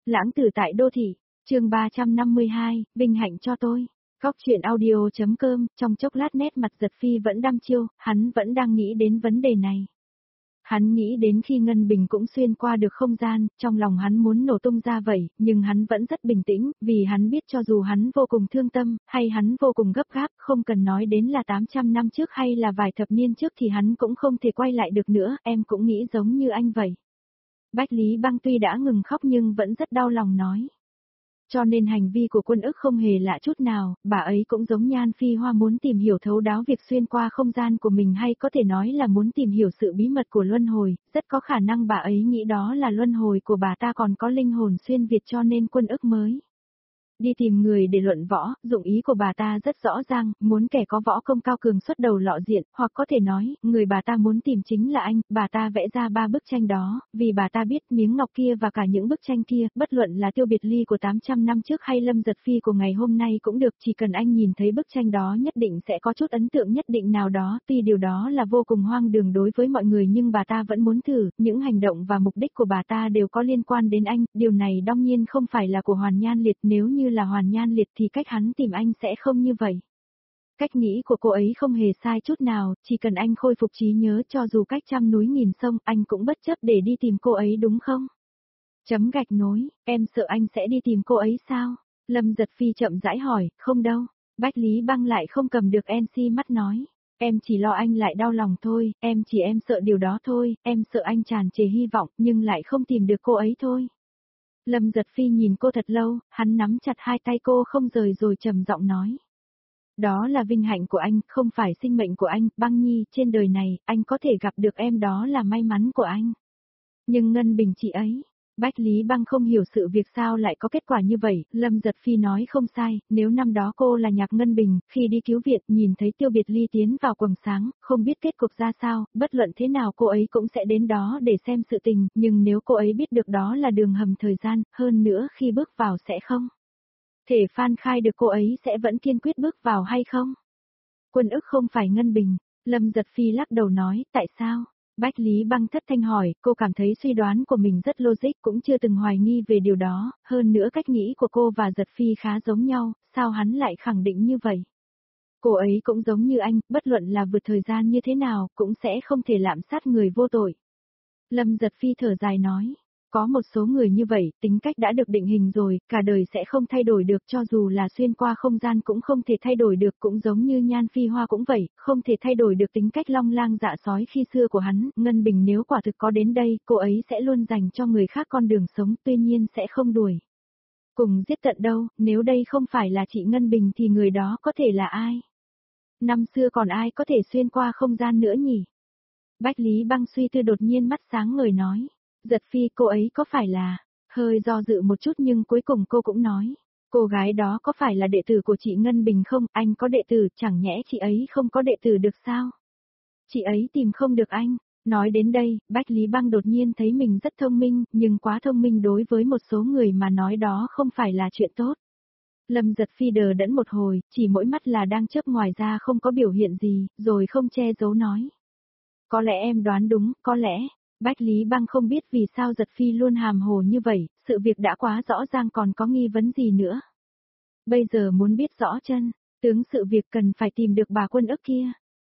Lãng tử tại đô thị, chương 352, vinh hạnh cho tôi. Góc chuyện audio.com, trong chốc lát nét mặt Giật Phi vẫn đăm chiêu, hắn vẫn đang nghĩ đến vấn đề này. Hắn nghĩ đến khi Ngân Bình cũng xuyên qua được không gian, trong lòng hắn muốn nổ tung ra vậy, nhưng hắn vẫn rất bình tĩnh, vì hắn biết cho dù hắn vô cùng thương tâm, hay hắn vô cùng gấp gáp, không cần nói đến là 800 năm trước hay là vài thập niên trước thì hắn cũng không thể quay lại được nữa, em cũng nghĩ giống như anh vậy. Bách Lý Băng tuy đã ngừng khóc nhưng vẫn rất đau lòng nói. Cho nên hành vi của Quân Ức không hề lạ chút nào, bà ấy cũng giống Nhan Phi Hoa muốn tìm hiểu thấu đáo việc xuyên qua không gian của mình, hay có thể nói là muốn tìm hiểu sự bí mật của luân hồi, rất có khả năng bà ấy nghĩ đó là luân hồi của bà ta còn có linh hồn xuyên Việt, cho nên Quân Ức mới đi tìm người để luận võ. Dụng ý của bà ta rất rõ ràng, muốn kẻ có võ công cao cường xuất đầu lọ diện, hoặc có thể nói, người bà ta muốn tìm chính là anh. Bà ta vẽ ra 3 bức tranh đó, vì bà ta biết miếng ngọc kia và cả những bức tranh kia, bất luận là Tiêu Biệt Ly của 800 năm trước hay Lâm Giật Phi của ngày hôm nay cũng được, chỉ cần anh nhìn thấy bức tranh đó nhất định sẽ có chút ấn tượng nhất định nào đó. Tuy điều đó là vô cùng hoang đường đối với mọi người nhưng bà ta vẫn muốn thử, những hành động và mục đích của bà ta đều có liên quan đến anh, điều này đương nhiên không phải là của Hoàn Nhan Liệt, nếu như là Hoàn Nhan Liệt thì cách hắn tìm anh sẽ không như vậy. Cách nghĩ của cô ấy không hề sai chút nào, chỉ cần anh khôi phục trí nhớ, cho dù cách trăm núi nghìn sông, anh cũng bất chấp để đi tìm cô ấy, đúng không? Chấm gạch nối, em sợ anh sẽ đi tìm cô ấy sao? Lâm Giật Phi chậm rãi hỏi, không đâu. Bách Lý Băng lại không cầm được NC mắt nói. Em chỉ lo anh lại đau lòng thôi, em sợ điều đó thôi, em sợ anh tràn trề hy vọng nhưng lại không tìm được cô ấy thôi. Lâm Giật Phi nhìn cô thật lâu, hắn nắm chặt hai tay cô không rời rồi trầm giọng nói. Đó là vinh hạnh của anh, không phải sinh mệnh của anh, Băng Nhi, trên đời này, anh có thể gặp được em đó là may mắn của anh. Nhưng Ngân Bình chị ấy, Bách Lý Băng không hiểu sự việc sao lại có kết quả như vậy, Lâm Giật Phi nói không sai, nếu năm đó cô là Nhạc Ngân Bình, khi đi cứu viện nhìn thấy Tiêu Biệt Ly tiến vào quầng sáng, không biết kết cục ra sao, bất luận thế nào cô ấy cũng sẽ đến đó để xem sự tình, nhưng nếu cô ấy biết được đó là đường hầm thời gian, hơn nữa khi bước vào sẽ không thể phan khai được, cô ấy sẽ vẫn kiên quyết bước vào hay không? Quân Ức không phải Ngân Bình, Lâm Giật Phi lắc đầu nói, tại sao? Bách Lý Băng thất thanh hỏi, cô cảm thấy suy đoán của mình rất logic, cũng chưa từng hoài nghi về điều đó, hơn nữa cách nghĩ của cô và Giật Phi khá giống nhau, sao hắn lại khẳng định như vậy? Cô ấy cũng giống như anh, bất luận là vượt thời gian như thế nào, cũng sẽ không thể lạm sát người vô tội. Lâm Giật Phi thở dài nói. Có một số người như vậy, tính cách đã được định hình rồi, cả đời sẽ không thay đổi được, cho dù là xuyên qua không gian cũng không thể thay đổi được, cũng giống như Nhan Phi Hoa cũng vậy, không thể thay đổi được tính cách long lang dạ sói khi xưa của hắn. Ngân Bình nếu quả thực có đến đây, cô ấy sẽ luôn dành cho người khác con đường sống, tuy nhiên sẽ không đuổi cùng giết tận đâu, nếu đây không phải là chị Ngân Bình thì người đó có thể là ai? Năm xưa còn ai có thể xuyên qua không gian nữa nhỉ? Bách Lý Băng suy tư đột nhiên mắt sáng ngời nói. Giật Phi, cô ấy có phải là, hơi do dự một chút nhưng cuối cùng cô cũng nói, cô gái đó có phải là đệ tử của chị Ngân Bình không? Anh có đệ tử, chẳng nhẽ chị ấy không có đệ tử được sao? Chị ấy tìm không được anh. Nói đến đây, Bách Lý Băng đột nhiên thấy mình rất thông minh, nhưng quá thông minh đối với một số người mà nói đó không phải là chuyện tốt. Lâm Giật Phi đờ đẫn một hồi, chỉ mỗi mắt là đang chớp, ngoài ra không có biểu hiện gì, rồi không che giấu nói. Có lẽ em đoán đúng, có lẽ. Bách Lý Băng không biết vì sao Giật Phi luôn hàm hồ như vậy, sự việc đã quá rõ ràng còn có nghi vấn gì nữa. Bây giờ muốn biết rõ chân, tướng sự việc cần phải tìm được bà Quân Ức kia.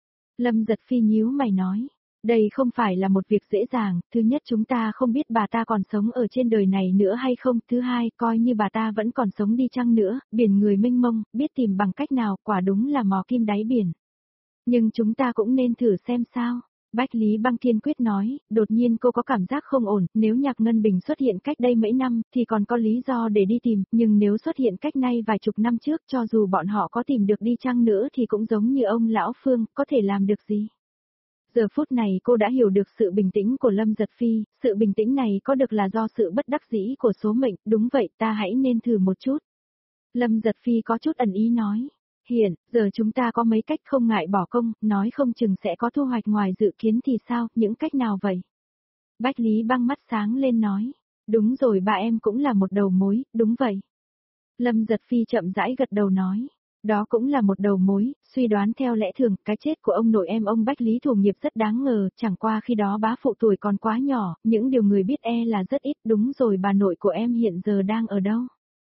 Lâm Giật Phi nhíu mày nói, đây không phải là một việc dễ dàng, thứ nhất chúng ta không biết bà ta còn sống ở trên đời này nữa hay không, thứ hai coi như bà ta vẫn còn sống đi chăng nữa, biển người mênh mông, biết tìm bằng cách nào, quả đúng là mò kim đáy biển. Nhưng chúng ta cũng nên thử xem sao. Bách Lý Băng kiên quyết nói, đột nhiên cô có cảm giác không ổn, nếu Nhạc Ngân Bình xuất hiện cách đây mấy năm, thì còn có lý do để đi tìm, nhưng nếu xuất hiện cách nay vài chục năm trước, cho dù bọn họ có tìm được đi chăng nữa thì cũng giống như ông Lão Phương, có thể làm được gì? Giờ phút này cô đã hiểu được sự bình tĩnh của Lâm Giật Phi, sự bình tĩnh này có được là do sự bất đắc dĩ của số mệnh, đúng vậy, ta hãy nên thử một chút. Lâm Giật Phi có chút ẩn ý nói. Hiện, giờ chúng ta có mấy cách không ngại bỏ công, nói không chừng sẽ có thu hoạch ngoài dự kiến thì sao, những cách nào vậy? Bách Lý Băng mắt sáng lên nói, đúng rồi, bà em cũng là một đầu mối, đúng vậy. Lâm Giật Phi chậm rãi gật đầu nói, Đó cũng là một đầu mối, suy đoán theo lẽ thường, cái chết của ông nội em ông Bách Lý Thủ Nghiệp rất đáng ngờ, chẳng qua khi đó bá phụ tuổi còn quá nhỏ, những điều người biết là rất ít, đúng rồi bà nội của em hiện giờ đang ở đâu?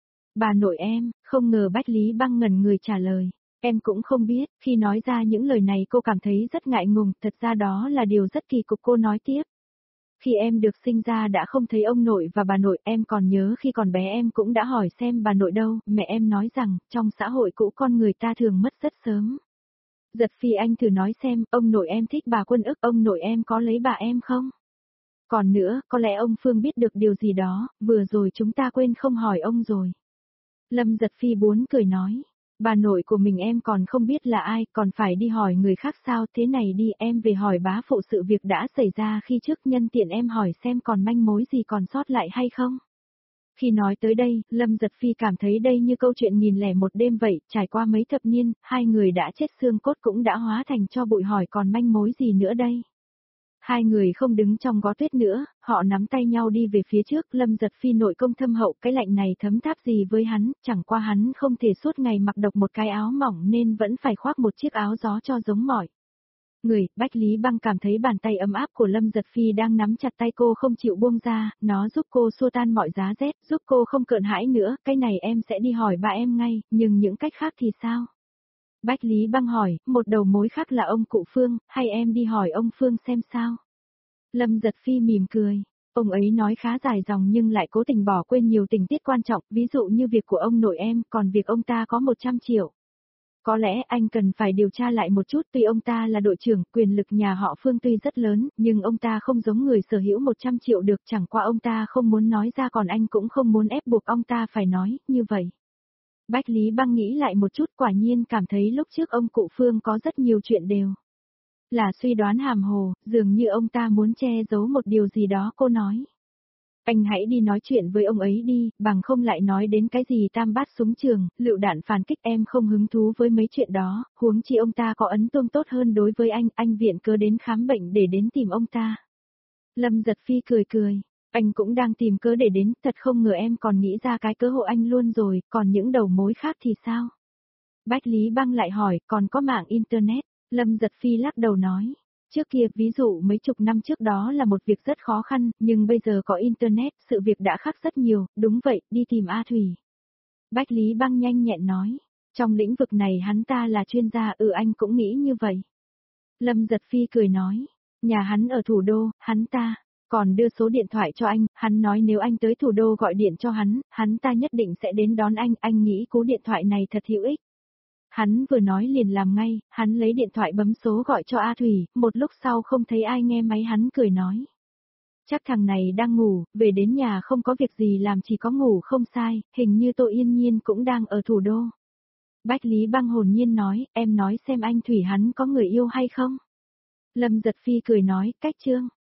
Bà nội em, không ngờ Bách Lý Băng ngẩn người trả lời. Em cũng không biết, khi nói ra những lời này cô cảm thấy rất ngại ngùng, thật ra đó là điều rất kỳ cục cô nói tiếp. Khi em được sinh ra đã không thấy ông nội và bà nội, em còn nhớ khi còn bé em cũng đã hỏi xem bà nội đâu, mẹ em nói rằng, trong xã hội cũ con người ta thường mất rất sớm. Giật Phi anh thử nói xem, ông nội em thích bà Quân ức, ông nội em có lấy bà em không? Còn nữa, có lẽ ông Phương biết được điều gì đó, vừa rồi chúng ta quên không hỏi ông rồi. Lâm Giật Phi buồn cười nói, bà nội của mình em còn không biết là ai, còn phải đi hỏi người khác sao, thế này đi em về hỏi bá phụ sự việc đã xảy ra khi trước, nhân tiện em hỏi xem còn manh mối gì còn sót lại hay không. Khi nói tới đây, Lâm Giật Phi cảm thấy đây như câu chuyện 1001 đêm vậy, trải qua mấy thập niên, hai người đã chết xương cốt cũng đã hóa thành cho bụi, hỏi còn manh mối gì nữa đây. Hai người không đứng trong gó tuyết nữa, họ nắm tay nhau đi về phía trước, Lâm Giật Phi nội công thâm hậu, cái lạnh này thấm tháp gì với hắn, chẳng qua hắn không thể suốt ngày mặc độc một cái áo mỏng nên vẫn phải khoác một chiếc áo gió cho giống mỏi. Người, Bách Lý Băng cảm thấy bàn tay ấm áp của Lâm Giật Phi đang nắm chặt tay cô không chịu buông ra, nó giúp cô xua tan mọi giá rét, giúp cô không cợn hãi nữa, cái này em sẽ đi hỏi bà em ngay, nhưng những cách khác thì sao? Bách Lý Băng hỏi, một đầu mối khác là ông cụ Phương, hay em đi hỏi ông Phương xem sao? Lâm Giật Phi mỉm cười. Ông ấy nói khá dài dòng nhưng lại cố tình bỏ quên nhiều tình tiết quan trọng, ví dụ như việc của ông nội em, còn việc ông ta có 100 triệu. Có lẽ anh cần phải điều tra lại một chút, tuy ông ta là đội trưởng, quyền lực nhà họ Phương tuy rất lớn, nhưng ông ta không giống người sở hữu 100 triệu được, chẳng qua ông ta không muốn nói ra, còn anh cũng không muốn ép buộc ông ta phải nói, như vậy. Bách Lý Băng nghĩ lại một chút, quả nhiên cảm thấy lúc trước ông cụ Phương có rất nhiều chuyện đều là suy đoán hàm hồ, dường như ông ta muốn che giấu một điều gì đó, cô nói. Anh hãy đi nói chuyện với ông ấy đi, bằng không lại nói đến cái gì tam bát súng trường, lựu đạn phản kích, em không hứng thú với mấy chuyện đó, huống chi ông ta có ấn tượng tốt hơn đối với anh viện cớ đến khám bệnh để đến tìm ông ta. Lâm Giật Phi cười cười, anh cũng đang tìm cớ để đến, thật không ngờ em còn nghĩ ra cái cớ hộ anh luôn rồi, còn những đầu mối khác thì sao? Bách Lý Băng lại hỏi, còn có mạng Internet, Lâm Giật Phi lắc đầu nói. Trước kia, ví dụ mấy chục năm trước đó là một việc rất khó khăn, nhưng bây giờ có Internet, sự việc đã khác rất nhiều, đúng vậy, đi tìm A Thủy. Bách Lý Băng nhanh nhẹn nói, trong lĩnh vực này hắn ta là chuyên gia, anh cũng nghĩ như vậy. Lâm Giật Phi cười nói, nhà hắn ở thủ đô, hắn ta, còn đưa số điện thoại cho hắn nói nếu anh tới thủ đô gọi điện cho hắn ta nhất định sẽ đến đón anh nghĩ cú điện thoại này thật hữu ích. Hắn vừa nói liền làm ngay, hắn lấy điện thoại bấm số gọi cho A Thủy, một lúc sau không thấy ai nghe máy hắn cười nói. Chắc thằng này đang ngủ, về đến nhà không có việc gì làm chỉ có ngủ không sai, hình như Tô Yên Nhiên cũng đang ở thủ đô. Bách Lý Băng hồn nhiên nói, em nói xem anh Thủy hắn có người yêu hay không? Lâm Giật Phi cười nói, cách trương.